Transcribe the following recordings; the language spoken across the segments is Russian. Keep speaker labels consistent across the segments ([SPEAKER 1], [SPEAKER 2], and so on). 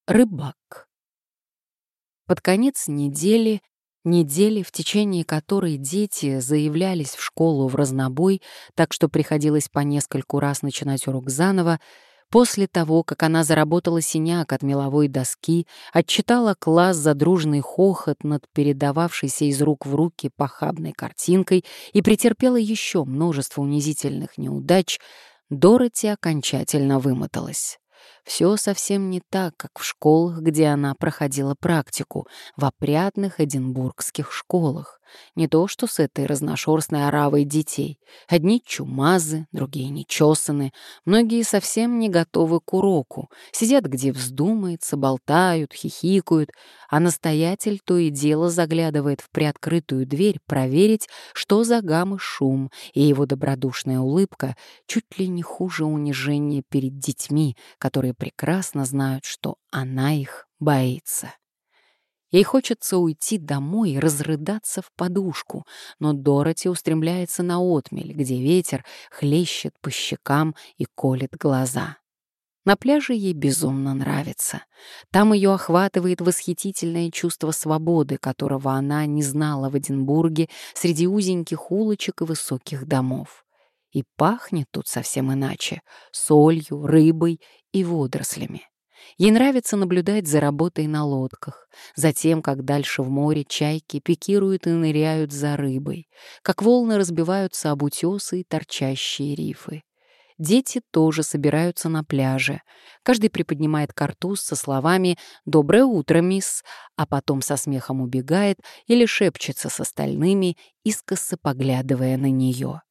[SPEAKER 1] Рыбак. Под конец недели, в течение которой дети заявлялись в школу в разнобой, так что приходилось по нескольку раз начинать урок заново, после того, как она заработала синяк от меловой доски, отчитала класс за дружный хохот над передававшейся из рук в руки похабной картинкой и претерпела еще множество унизительных неудач, Дороти окончательно вымоталась. Все совсем не так, как в школах, где она проходила практику, в опрятных эдинбургских школах. Не то что с этой разношерстной оравой детей. Одни чумазы, другие нечесаны, многие совсем не готовы к уроку, сидят где вздумается, болтают, хихикают, а настоятель то и дело заглядывает в приоткрытую дверь проверить, что за гам и шум, и его добродушная улыбка чуть ли не хуже унижения перед детьми, которые прекрасно знают, что она их боится. Ей хочется уйти домой и разрыдаться в подушку, но Дороти устремляется на отмель, где ветер хлещет по щекам и колет глаза. На пляже ей безумно нравится. Там ее охватывает восхитительное чувство свободы, которого она не знала в Эдинбурге среди узеньких улочек и высоких домов. И пахнет тут совсем иначе — солью, рыбой и водорослями. Ей нравится наблюдать за работой на лодках, за тем, как дальше в море чайки пикируют и ныряют за рыбой, как волны разбиваются об утесы и торчащие рифы. Дети тоже собираются на пляже. Каждый приподнимает картуз со словами «Доброе утро, мисс», а потом со смехом убегает или шепчется с остальными, искоса поглядывая на нее.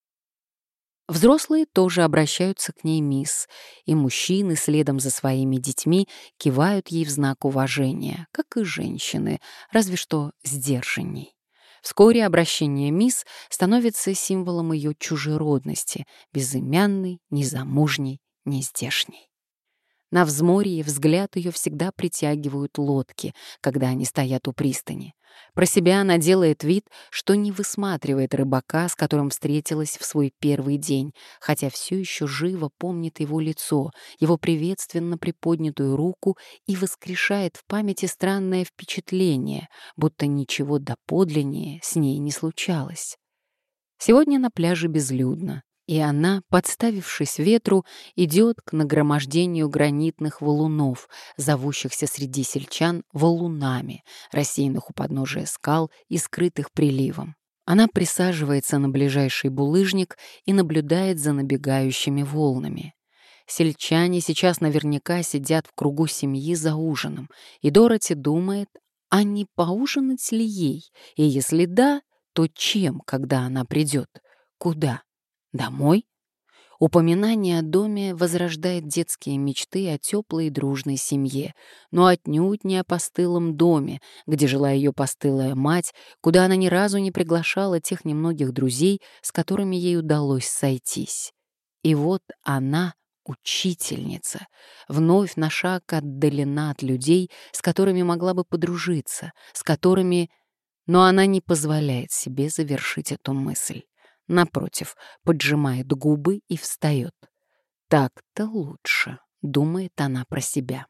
[SPEAKER 1] Взрослые тоже обращаются к ней мисс, и мужчины следом за своими детьми кивают ей в знак уважения, как и женщины, разве что сдержанней. Вскоре обращение мисс становится символом ее чужеродности, безымянной, незамужней, нездешней. На взморье взгляд ее всегда притягивают лодки, когда они стоят у пристани. Про себя она делает вид, что не высматривает рыбака, с которым встретилась в свой первый день, хотя все еще живо помнит его лицо, его приветственно приподнятую руку и воскрешает в памяти странное впечатление, будто ничего доподлиннее с ней не случалось. Сегодня на пляже безлюдно, и она, подставившись ветру, идет к нагромождению гранитных валунов, зовущихся среди сельчан валунами, рассеянных у подножия скал и скрытых приливом. Она присаживается на ближайший булыжник и наблюдает за набегающими волнами. Сельчане сейчас наверняка сидят в кругу семьи за ужином, и Дороти думает, а не поужинать ли ей, и если да, то чем, когда она придет? Куда? Домой? Упоминание о доме возрождает детские мечты о теплой и дружной семье, но отнюдь не о постылом доме, где жила ее постылая мать, куда она ни разу не приглашала тех немногих друзей, с которыми ей удалось сойтись. И вот она, учительница, вновь на шаг отдалена от людей, с которыми могла бы подружиться, с которыми... Но она не позволяет себе завершить эту мысль. Напротив, поджимает губы и встает. «Так-то лучше», — думает она про себя.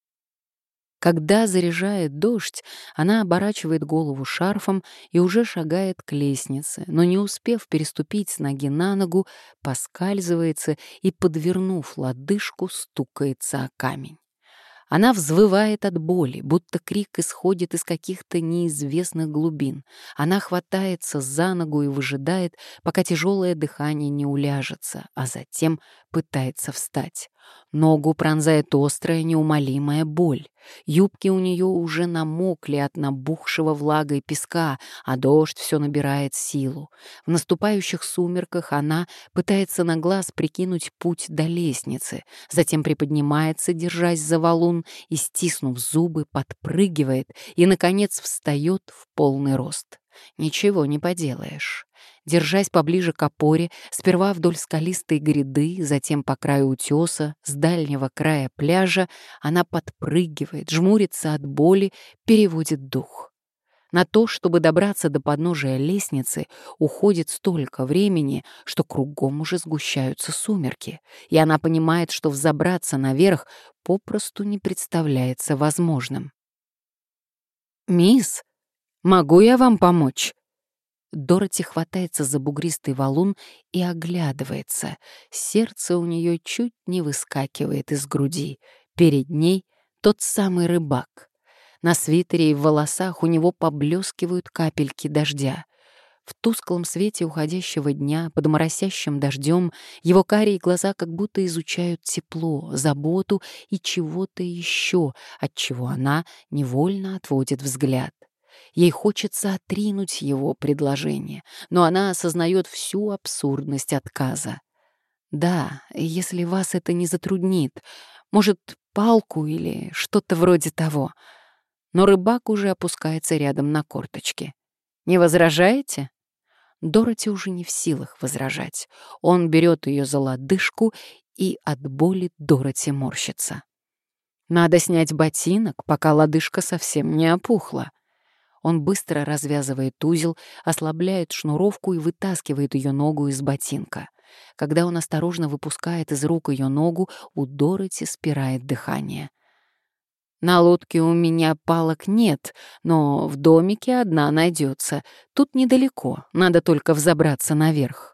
[SPEAKER 1] Когда заряжает дождь, она оборачивает голову шарфом и уже шагает к лестнице, но, не успев переступить с ноги на ногу, поскальзывается и, подвернув лодыжку, стукается о камень. Она взвывает от боли, будто крик исходит из каких-то неизвестных глубин. Она хватается за ногу и выжидает, пока тяжелое дыхание не уляжется, а затем пытается встать. Ногу пронзает острая, неумолимая боль. Юбки у нее уже намокли от набухшего влагой песка, а дождь все набирает силу. В наступающих сумерках она пытается на глаз прикинуть путь до лестницы, затем приподнимается, держась за валун, и, стиснув зубы, подпрыгивает и, наконец, встает в полный рост. Ничего не поделаешь. Держась поближе к опоре, сперва вдоль скалистой гряды, затем по краю утеса, с дальнего края пляжа, она подпрыгивает, жмурится от боли, переводит дух. На то, чтобы добраться до подножия лестницы, уходит столько времени, что кругом уже сгущаются сумерки, и она понимает, что взобраться наверх попросту не представляется возможным. «Мисс, могу я вам помочь?» Дороти хватается за бугристый валун и оглядывается. Сердце у нее чуть не выскакивает из груди. Перед ней тот самый рыбак. На свитере и в волосах у него поблескивают капельки дождя. В тусклом свете уходящего дня, под моросящим дождем, его карие глаза как будто изучают тепло, заботу и чего-то еще, от чего она невольно отводит взгляд. Ей хочется отринуть его предложение, но она осознает всю абсурдность отказа. «Да, если вас это не затруднит, может, палку или что-то вроде того». Но рыбак уже опускается рядом на корточки. «Не возражаете?» Дороти уже не в силах возражать. Он берет ее за лодыжку, и от боли Дороти морщится. «Надо снять ботинок, пока лодыжка совсем не опухла». Он быстро развязывает узел, ослабляет шнуровку и вытаскивает ее ногу из ботинка. Когда он осторожно выпускает из рук ее ногу, у Дороти спирает дыхание. «На лодке у меня палок нет, но в домике одна найдется. Тут недалеко, надо только взобраться наверх».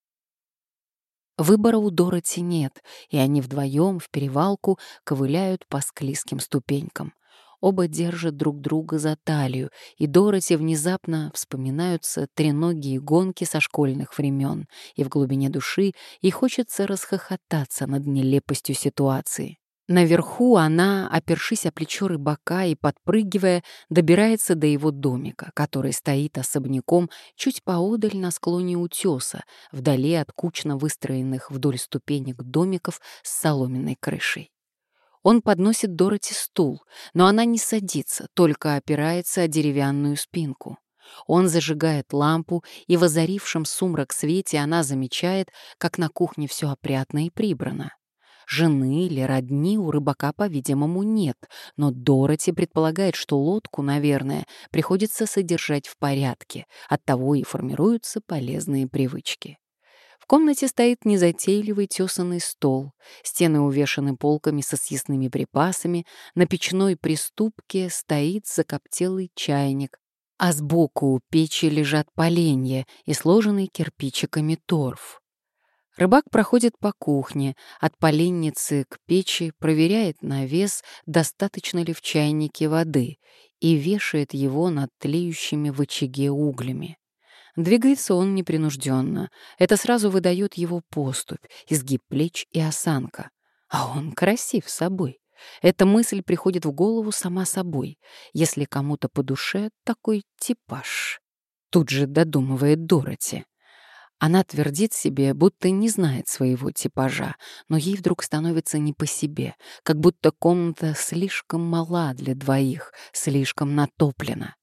[SPEAKER 1] Выбора у Дороти нет, и они вдвоем в перевалку ковыляют по склизким ступенькам. Оба держат друг друга за талию, и Дороти внезапно вспоминаются треногие гонки со школьных времен, и в глубине души ей хочется расхохотаться над нелепостью ситуации. Наверху она, опершись о плечо рыбака и подпрыгивая, добирается до его домика, который стоит особняком чуть поодаль на склоне утеса, вдали от кучно выстроенных вдоль ступенек домиков с соломенной крышей. Он подносит Дороти стул, но она не садится, только опирается о деревянную спинку. Он зажигает лампу, и в озарившем сумрак свете она замечает, как на кухне все опрятно и прибрано. Жены или родни у рыбака, по-видимому, нет, но Дороти предполагает, что лодку, наверное, приходится содержать в порядке, оттого и формируются полезные привычки. В комнате стоит незатейливый тесанный стол, стены увешаны полками со съестными припасами, на печной приступке стоит закоптелый чайник, а сбоку у печи лежат поленья и сложенный кирпичиками торф. Рыбак проходит по кухне, от поленницы к печи, проверяет на вес, достаточно ли в чайнике воды, и вешает его над тлеющими в очаге углями. Двигается он непринужденно. Это сразу выдает его поступь, изгиб плеч и осанка. А он красив собой. Эта мысль приходит в голову сама собой. Если кому-то по душе такой типаж. Тут же додумывает Дороти. Она твердит себе, будто не знает своего типажа, но ей вдруг становится не по себе, как будто комната слишком мала для двоих, слишком натоплена.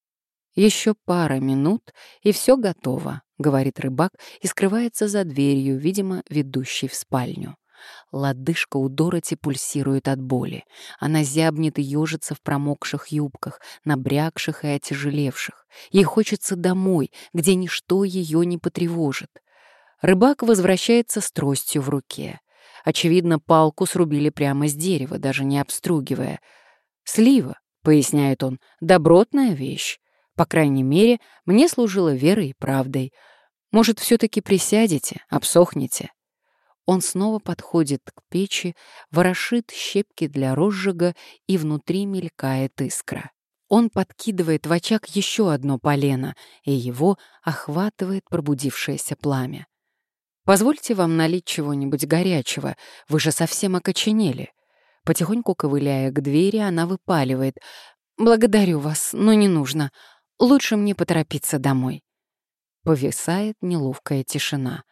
[SPEAKER 1] «Еще пара минут, и все готово», — говорит рыбак и скрывается за дверью, видимо, ведущей в спальню. Лодыжка у Дороти пульсирует от боли. Она зябнет и ежится в промокших юбках, набрякших и отяжелевших. Ей хочется домой, где ничто ее не потревожит. Рыбак возвращается с тростью в руке. Очевидно, палку срубили прямо с дерева, даже не обстругивая. «Слива», — поясняет он, — «добротная вещь. По крайней мере, мне служила верой и правдой. Может, все-таки присядете, обсохнете?» Он снова подходит к печи, ворошит щепки для розжига, и внутри мелькает искра. Он подкидывает в очаг еще одно полено, и его охватывает пробудившееся пламя. «Позвольте вам налить чего-нибудь горячего, вы же совсем окоченели». Потихоньку ковыляя к двери, она выпаливает: «Благодарю вас, но не нужно. Лучше мне поторопиться домой». Повисает неловкая тишина.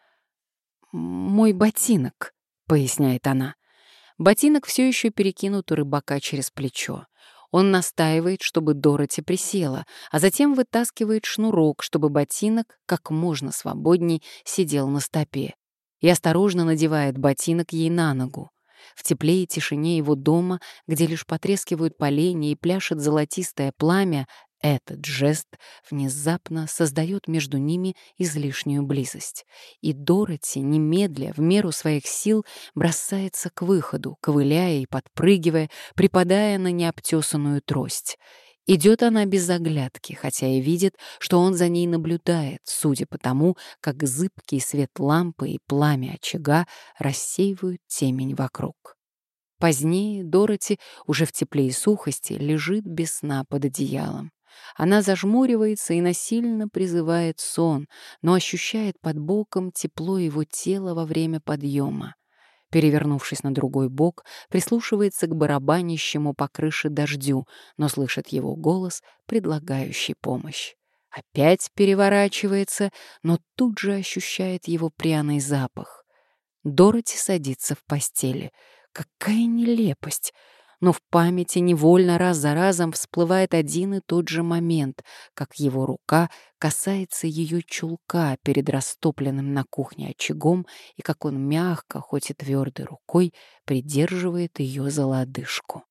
[SPEAKER 1] «Мой ботинок», — поясняет она. Ботинок все еще перекинут у рыбака через плечо. Он настаивает, чтобы Дороти присела, а затем вытаскивает шнурок, чтобы ботинок как можно свободней сидел на стопе, и осторожно надевает ботинок ей на ногу. В тепле и тишине его дома, где лишь потрескивают поленья и пляшет золотистое пламя, Этот жест внезапно создает между ними излишнюю близость, и Дороти, немедля, в меру своих сил, бросается к выходу, ковыляя и подпрыгивая, припадая на необтесанную трость. Идет она без оглядки, хотя и видит, что он за ней наблюдает, судя по тому, как зыбкий свет лампы и пламя очага рассеивают темень вокруг. Позднее Дороти, уже в тепле и сухости, лежит без сна под одеялом. Она зажмуривается и насильно призывает сон, но ощущает под боком тепло его тела во время подъема. Перевернувшись на другой бок, прислушивается к барабанящему по крыше дождю, но слышит его голос, предлагающий помощь. Опять переворачивается, но тут же ощущает его пряный запах. Дороти садится в постели. Какая нелепость! Но в памяти невольно раз за разом всплывает один и тот же момент, как его рука касается ее чулка перед растопленным на кухне очагом, и как он мягко, хоть и твердой рукой, придерживает ее за лодыжку.